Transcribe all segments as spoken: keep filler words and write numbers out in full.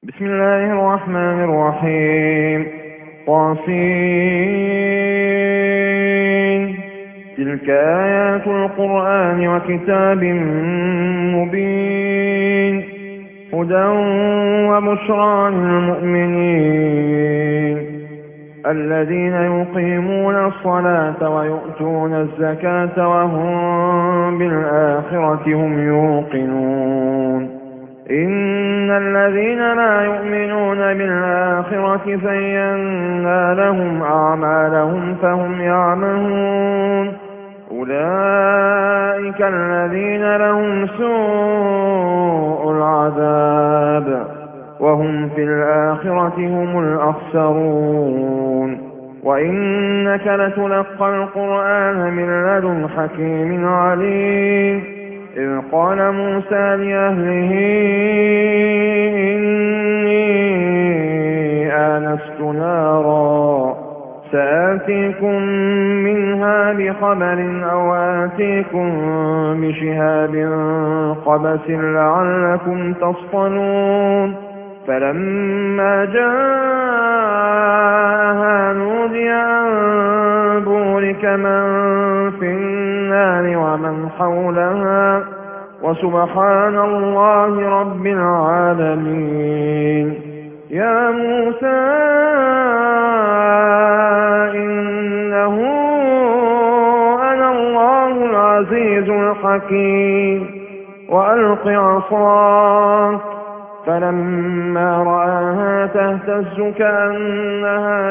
بسم الله الرحمن الرحيم. طاسين. تلك آيات القرآن وكتاب مبين، هدى وبشرى للمؤمنين الذين يقيمون الصلاة ويؤتون الزكاة وهم بالآخرة هم يوقنون. إن الذين لا يؤمنون بالآخرة زينا لهم أعمالهم فهم يعمهون. أولئك الذين لهم سوء العذاب وهم في الآخرة هم الأخسرون. وإنك لتلقى القرآن من لدن حكيم عليم. إذ قال موسى لأهله إني آنست نارا سآتيكم منها بخبر أو آتيكم بشهاب قبس لعلكم تصطلون. فلما جاءها نودي أن بورك من في النار ومن حولها وسبحان الله رب العالمين. يا موسى إنه أنا الله العزيز الحكيم وألق عصاك. فلما رآها تهتز كأنها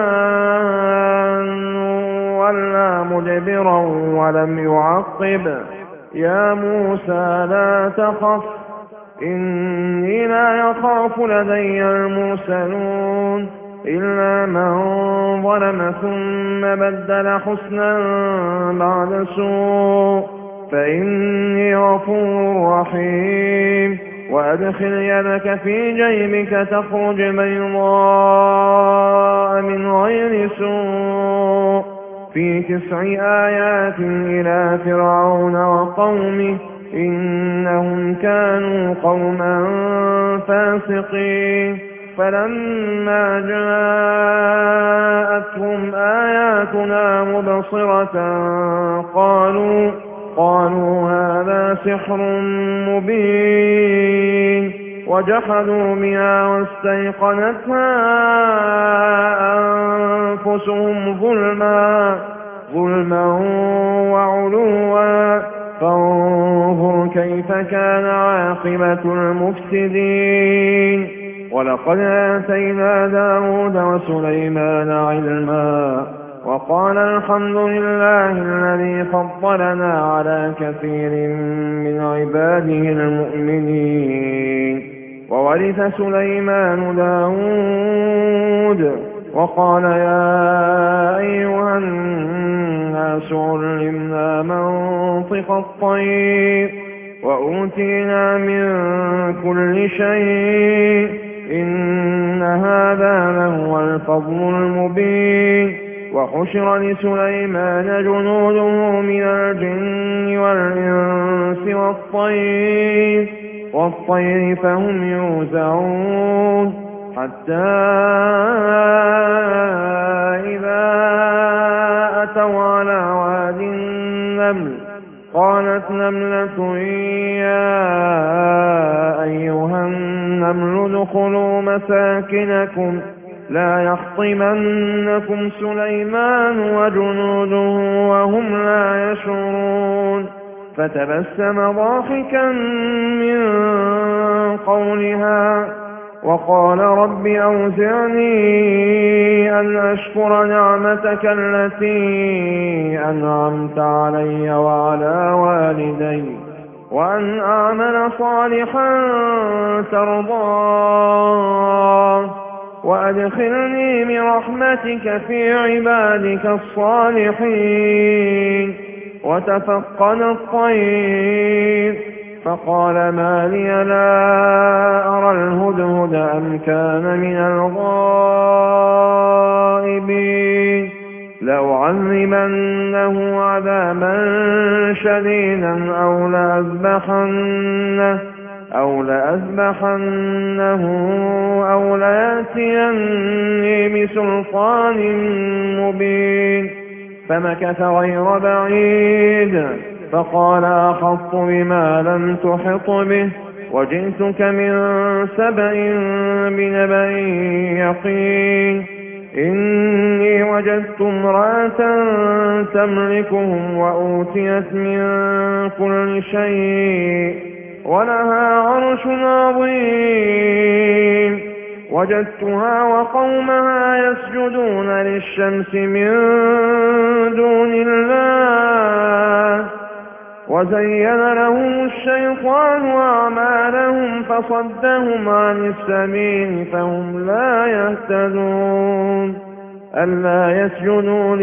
جان ولى مدبرا ولم يعقب. يا موسى لا تخف إني لا يخاف لدي المرسلون إلا من ظلم ثم بدل حسنا بعد سوء فإني غفور رحيم. وأدخل يدك في جيبك تخرج بيضاء من غير سوء في تسع آيات إلى فرعون وقومه إنهم كانوا قوما فاسقين. فلما جاءتهم آياتنا مبصرة قالوا قالوا هذا سحر مبين وجحدوا بها واستيقنتها أنفسهم ظلما ظلما وعلوا فانظر كيف كان عاقبة المفسدين. ولقد آتينا داود وسليمان علما وقال الحمد لله الذي فضلنا على كثير من عباده المؤمنين. وورث سليمان داود وقال يا أيها الناس علمنا منطق الطير وأوتينا من كل شيء إن هذا لهو الفضل المبين. وحشر لسليمان جنوده من الجن والإنس والطير والطير فهم يوزعون حتى إذا أتوا على واد النمل قالت نملة يا أيها النمل ادخلوا مساكنكم لا يحطمنكم سليمان وجنوده وهم لا يشعرون. فتبسم ضاحكا من قولها وقال رب أوزعني أن أشكر نعمتك التي أنعمت علي وعلى والدي وأن أعمل صالحا ترضاه وأدخلني برحمتك في عبادك الصالحين. وتفقد الطير فقال ما لي لا أرى الهدهد أم كان من الغائبين. لأعذبنه عذابا شديدا أو لأذبحنه أو لأذبحنه تأتيني بسلطان مبين. فمكث غير بعيد فقال أحطت بما لم تحط به وجئتك من سبأ بنبأ يقين. إني وجدت امرأة تملكهم وأوتيت من كل شيء ولها عرش عظيم. وجدتها وقومها يسجدون للشمس من دون الله وزين لهم الشيطان أعمالهم فصدهم عن السبيل فهم لا يهتدون. ألا يسجدوا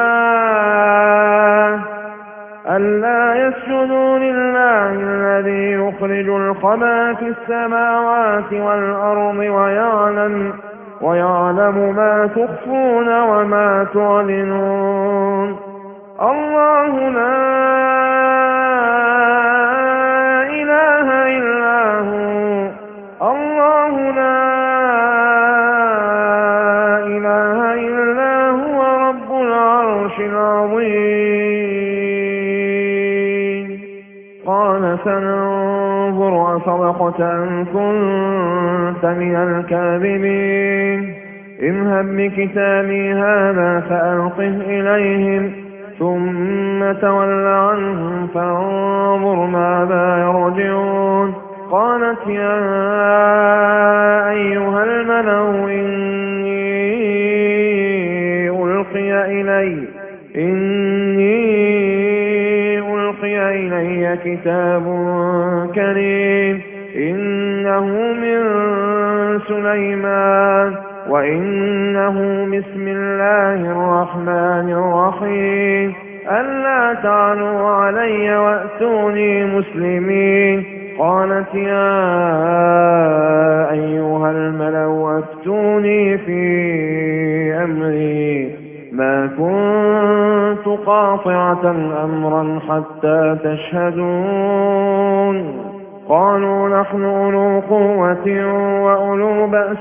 لله ألا يسجدوا لله الذي يخرج الخبى في السماوات والأرض ويعلم ويعلم ما تخفون وما تعلنون. الله لا إله إلا هو الله لا إله إلا هو رب العرش العظيم. قال سننظر أصدقت أم كنت من الكاذبين. اذهب بكتابي هذا فألقه إليهم ثم تول عنهم فانظر ماذا يرجعون. قالت يا أيها الملأ إني ألقي إلي إني ألقي إلي كتاب كريم إنه من سليمان وإنه بسم الله الرحمن الرحيم. ألا تعلوا علي وأتوني مسلمين. قالت يا أيها الملأ أفتوني في أمري ما كنت قاطعة أمرا حتى تشهدون. قالوا نحن أولو قوة وأولو بأس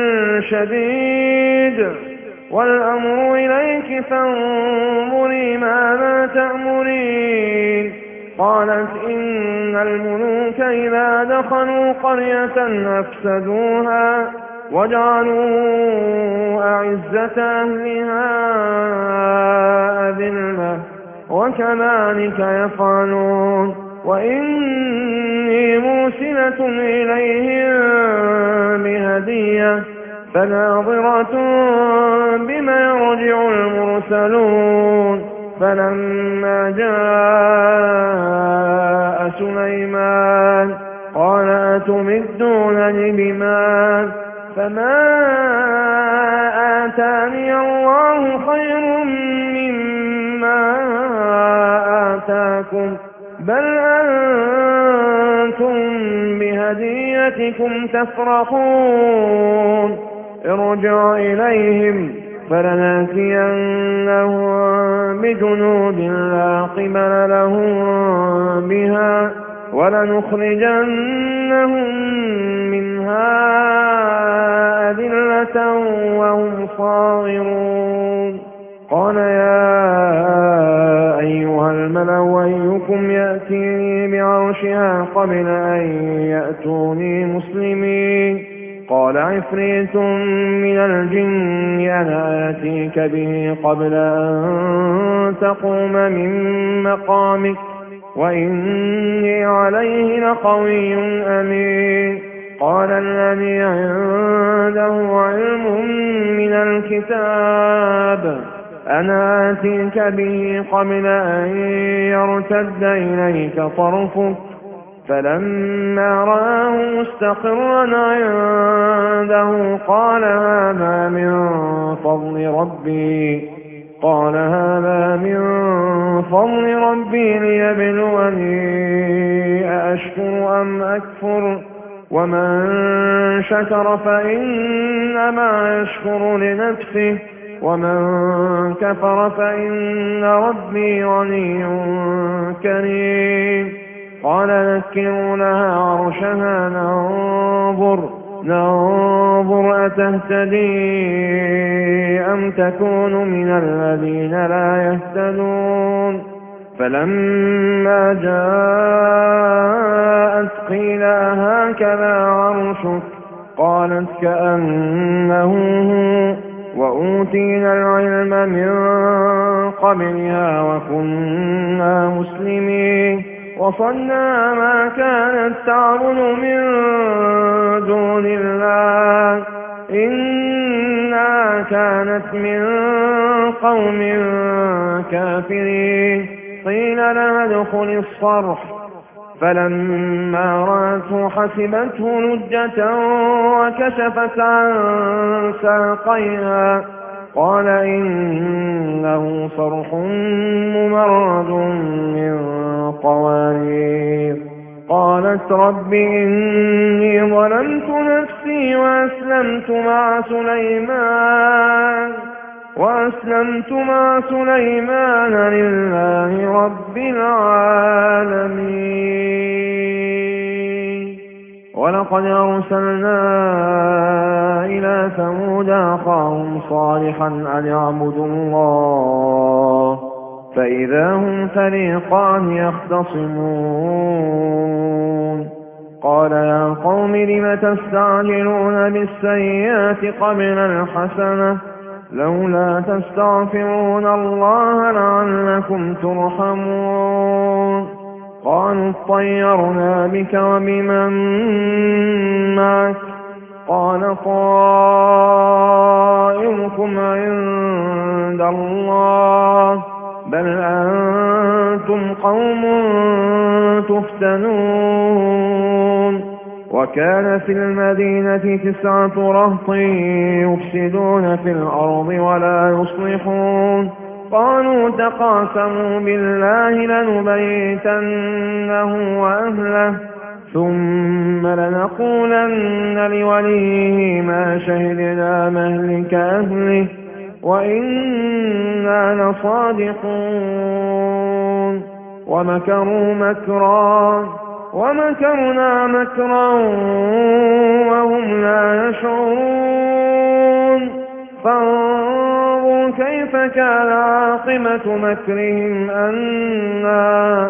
شديد والأمر إليك فانظري ماذا تأمرين. قالت إن الملوك إذا دخلوا قرية أفسدوها وجعلوا أعزة أهلها أذلة وكذلك يفعلون. وإني مرسلة إليهم بهدية فناظرة بما يرجع المرسلون. فلما جاء سليمان قال أتمدونني بمال فما آتاني الله خير مما آتاكم بل أنتم بهديتكم تفرحون. ارجع إليهم فلنأتينهم بجنود لا قبل لهم بها ولنخرجنهم منها أذلة وهم صاغرون. قال يا أيها الملأ أيكم يأتيني بعرشها قبل أن يأتوني مسلمين. قال عفريت من الجن أنا آتيك به قبل أن تقوم من مقامك وإني عليه لقوي أمين. قال الذي عنده علم من الكتاب أنا آتيك به قبل أن يرتد إليك طرفك فلما رآه مستقرا عنده قال هذا من فضل ربي قال هذا من فضل ربي ليبلوني أأشكر أم أكفر ومن شكر فإنما يشكر لنفسه ومن كفر فإن ربي غني كريم. قال نكروا لها عرشها ننظر ننظر أتهتدي أم تكون من الذين لا يهتدون فلما جاءت قيل أهكذا عرشك قالت كأنه هو وأوتينا العلم من قبلها وكنا مسلمين وصلنا ما كانت تعبد من دون الله إنها كانت من قوم كافرين قيل لها ادخل الصرح فلما رأته حسبته لجة وكشفت عن ساقيها قال إنه صرح ممرد من قوارير قالت رب إني ظلمت نفسي وأسلمت مع سليمان وأسلمت مع سليمان لله رب العالمين ولقد أرسلنا إلى ثمود أخاهم صالحا أن اعبدوا الله فإذا هم فريقان يختصمون قال يا قوم لم تستعجلون بالسيئات قبل الحسنة لولا تستغفرون الله لعلكم ترحمون قالوا اطيرنا بك وبمن معك قال طائركم عند الله بل أنتم قوم تفتنون وكان في المدينة تسعة رهط يفسدون في الأرض ولا يصلحون قالوا تقاسموا بالله لنبيتنه وأهله ثم لنقولن لوليه ما شهدنا مهلك أهله وإنا لصادقون ومكروا مكرا ومكرنا مكرا وهم لا يشعرون فانظر كيف كان عاقبة مكرهم أنا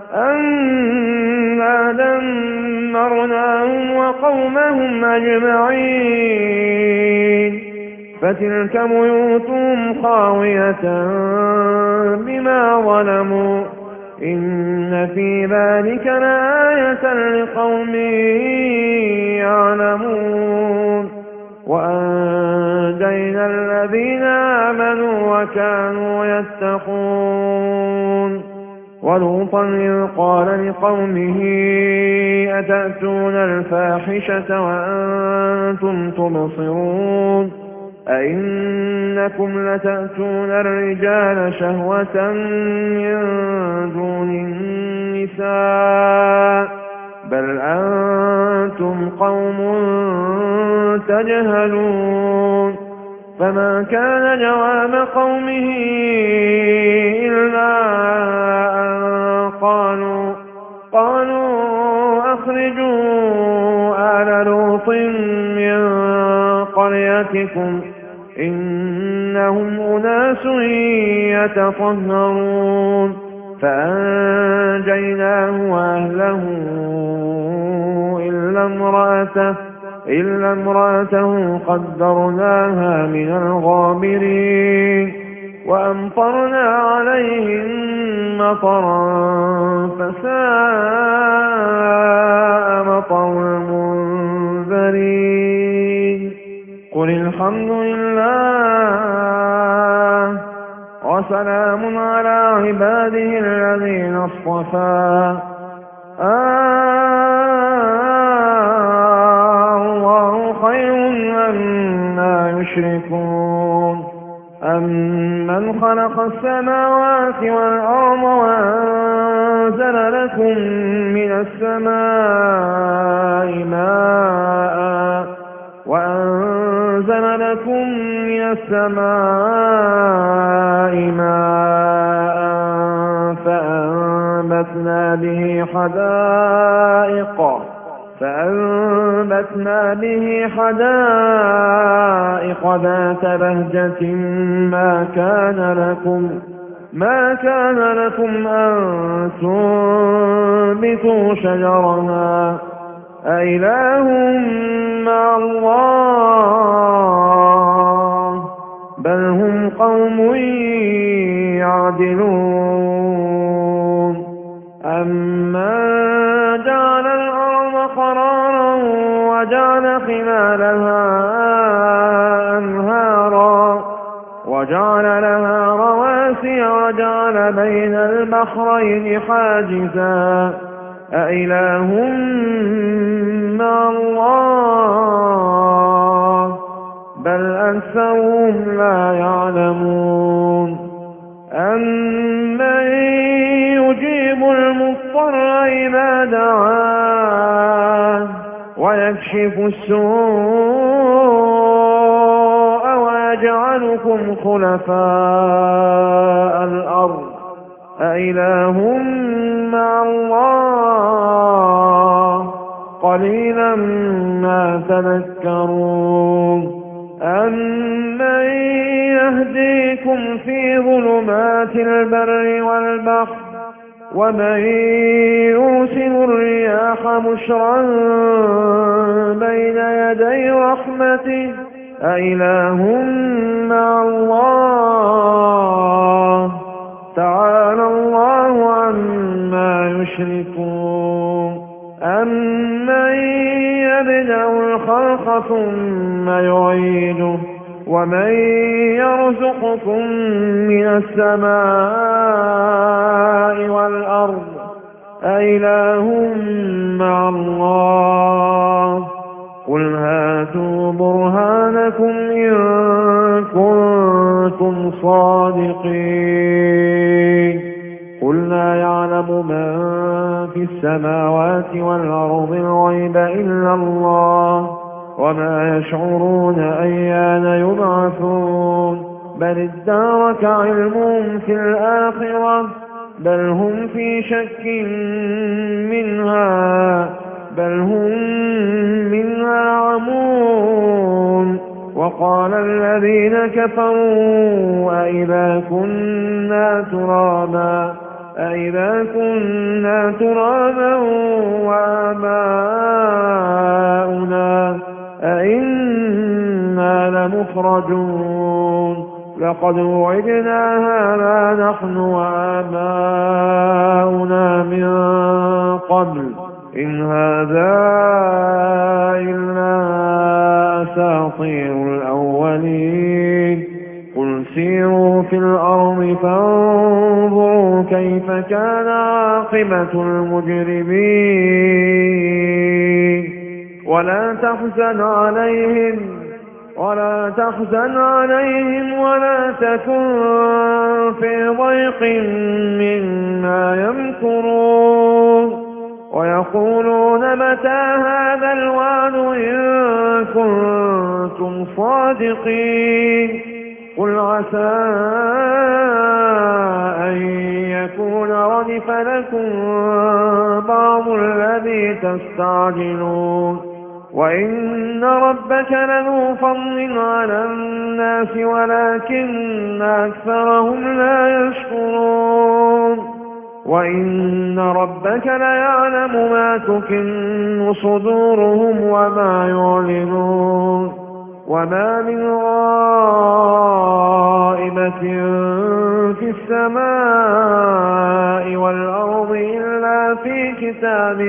أنا دمرناهم وقومهم أجمعين فتلك بيوتهم خاوية بما ظلموا إن في ذلك لآية لقوم يعلمون وأنجينا الذين آمنوا وكانوا يتقون ولوطا إذ قال لقومه أتأتون الفاحشة وأنتم تبصرون أئنكم لتأتون الرجال شهوة من دون النساء بل أنتم قوم تجهلون فما كان جواب قومه إلا أن قالوا قالوا أخرجوا آل لوط من قريتكم إنهم أناس يتطهرون فأنجيناه وأهله إلا امرأته إلا امرأته قدرناها من الغابرين وأمطرنا عليهم مطرا فساء مطر المنذرين قل الحمد لله وسلام على عباده الذين اصطفى الله خير مما يشركون أمن خلق السماوات والأرض وأنزل لكم من السماء ماء وأنزل لكم من السماء ماء فأنبتنا به حدائق فأنبتنا به حدائق ذات بهجة ما كان لكم ما كان لكم أن تنبتوا شجرها أإله مع الله بل هم قوم يعدلون أمن جعل الأرض قرارا وجعل خلالها أنهارا وجعل لها رواسي وجعل بين البحرين حاجزا أإله مع الله بل أكثرهم لا يعلمون أمن يجيب المضطر إذا دعاه ويكشف السوء ويجعلكم خلفاء الأرض أإله مع الله قليلا ما تذكرون أمن يهديكم في ظلمات البر والبحر ومن يرسل الرياح بشرا بين يدي رحمته أإله مع الله تعالى الله عما يشركون أمن يبدأ الخلق ثم يعيده ومن يرزقكم من السماء والأرض أإله مع الله قل هاتوا برهانكم إن كنتم صادقين قل لا يعلم من في السماوات والأرض الغيب إلا الله وما يشعرون أيان يبعثون بل ادارك علمهم في الآخرة بل هم في شك منها بل هم منها عمون وقال الذين كفروا أئذا كنا ترابا أئذا كنا ترابا وآباؤنا أئنا لمخرجون لقد وعدنا هذا نحن وآباؤنا من قبل إن هذا إلا أساطير الأولين قل سيروا في الأرض فانظروا كيف كان عاقبة المجرمين ولا تحزن عليهم ولا تحزن عليهم ولا تكن في ضيق مما يمكرون ويقولون متى هذا الوعد إن كنتم صادقين قل عسى أن يكون ردف لكم بعض الذي تستعجلون وإن ربك لذو فضل على الناس ولكن أكثرهم لا يشكرون وإن ربك ليعلم ما تكن صدورهم وما يعلنون وما من غائبة في السماء والأرض إلا في كتاب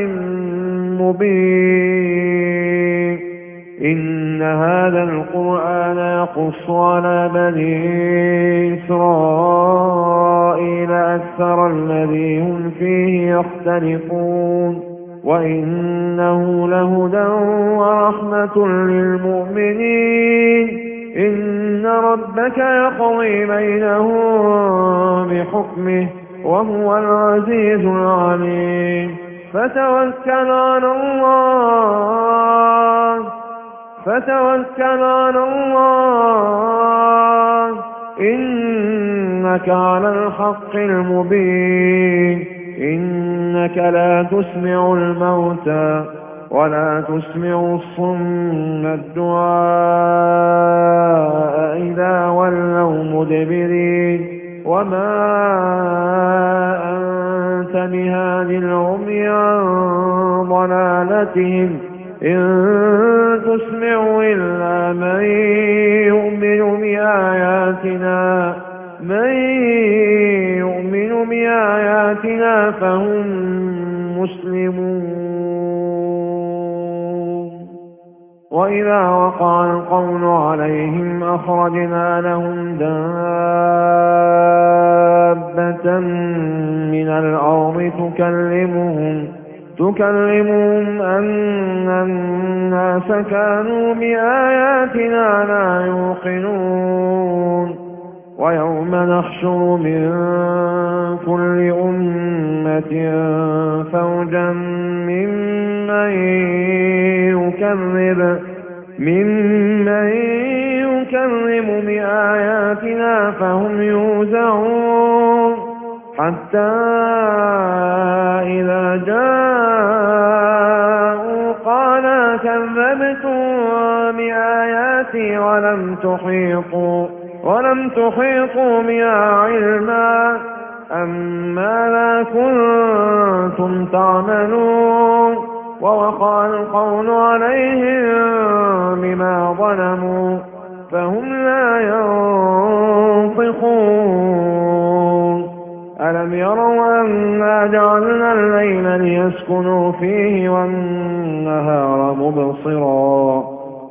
مبين إن هذا القرآن يقص على بني إسرائيل أكثر الذي هم فيه يختلفون وإنه لهدى ورحمة للمؤمنين إن ربك يقضي بينهم بحكمه وهو العزيز العليم فتوكل على الله فتوكل على الله إنك على الحق المبين إنك لا تسمع الموتى ولا تسمع الصم الدعاء إذا ولوا مدبرين وما أنت بهاد العمي عن ضلالتهم إن تسمع إلا من يؤمن بآياتنا من يؤمن بآياتنا فهم مسلمون وإذا وقع القول عليهم أخرجنا لهم دابة من الأرض تكلمهم تكلمهم أن الناس كانوا بآياتنا لا يوقنون ويوم نحشر من كل أمة فوجا ممن يكذب ممن يكذب بآياتنا فهم يوزعون حتى إذا جاءوا قال كذبتم بآياتي ولم تحيطوا ولم تحيطوا بها علما أما لا كنتم تعملون ووقع القول عليهم بما ظلموا فهم لا ينطقون ألم يروا أنا جعلنا الليل ليسكنوا فيه والنهار مبصرا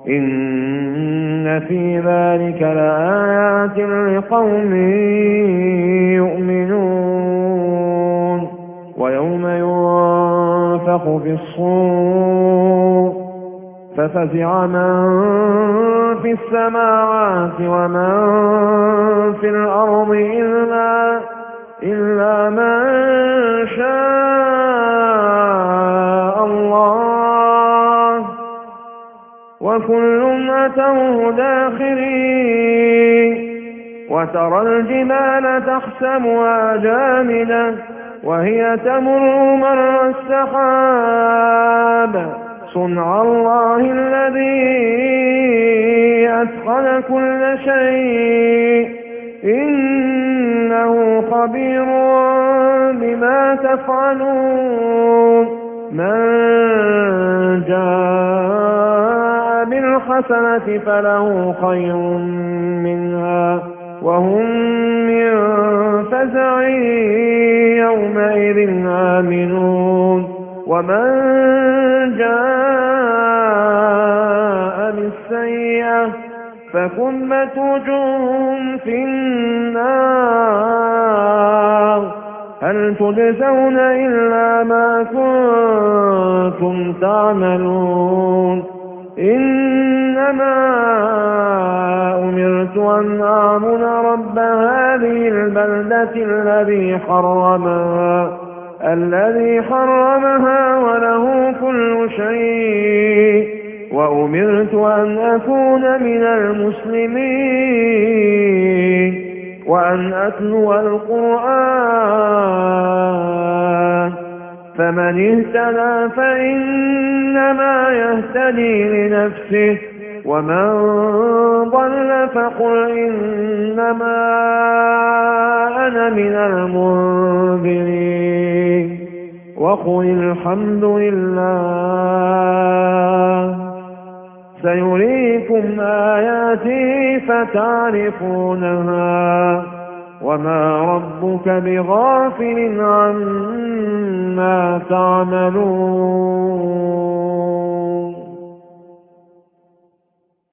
إن في ذلك لآيات لقوم يؤمنون ويوم ينفخ في الصور ففزع من في السماوات ومن في الأرض إلا, إلا من شاء الله وكل أتوه داخرين وترى الجبال تحسبها جامدة وهي تمر مر السحاب صنع الله الذي أتقن كل شيء إنه خبير بما تفعلون من جاء بالحسنة فله خير منها وهم من فزع يومئذ آمنون ومن جاء بالسيئة فكبت وجوههم في النار هل تجزون إلا ما كنتم تعملون إنما أمرت أن أعبد رب هذه البلدة الذي حرمها الذي حرمها وله كل شيء وأمرت أن أكون من المسلمين وأن أتلو القرآن فمن اهتدى فإنما يهتدي لنفسه ومن ضل فقل إنما أنا من المنذرين وقل الحمد لله سيريكم آياته فتعرفونها وما ربك بغافل عما تعملون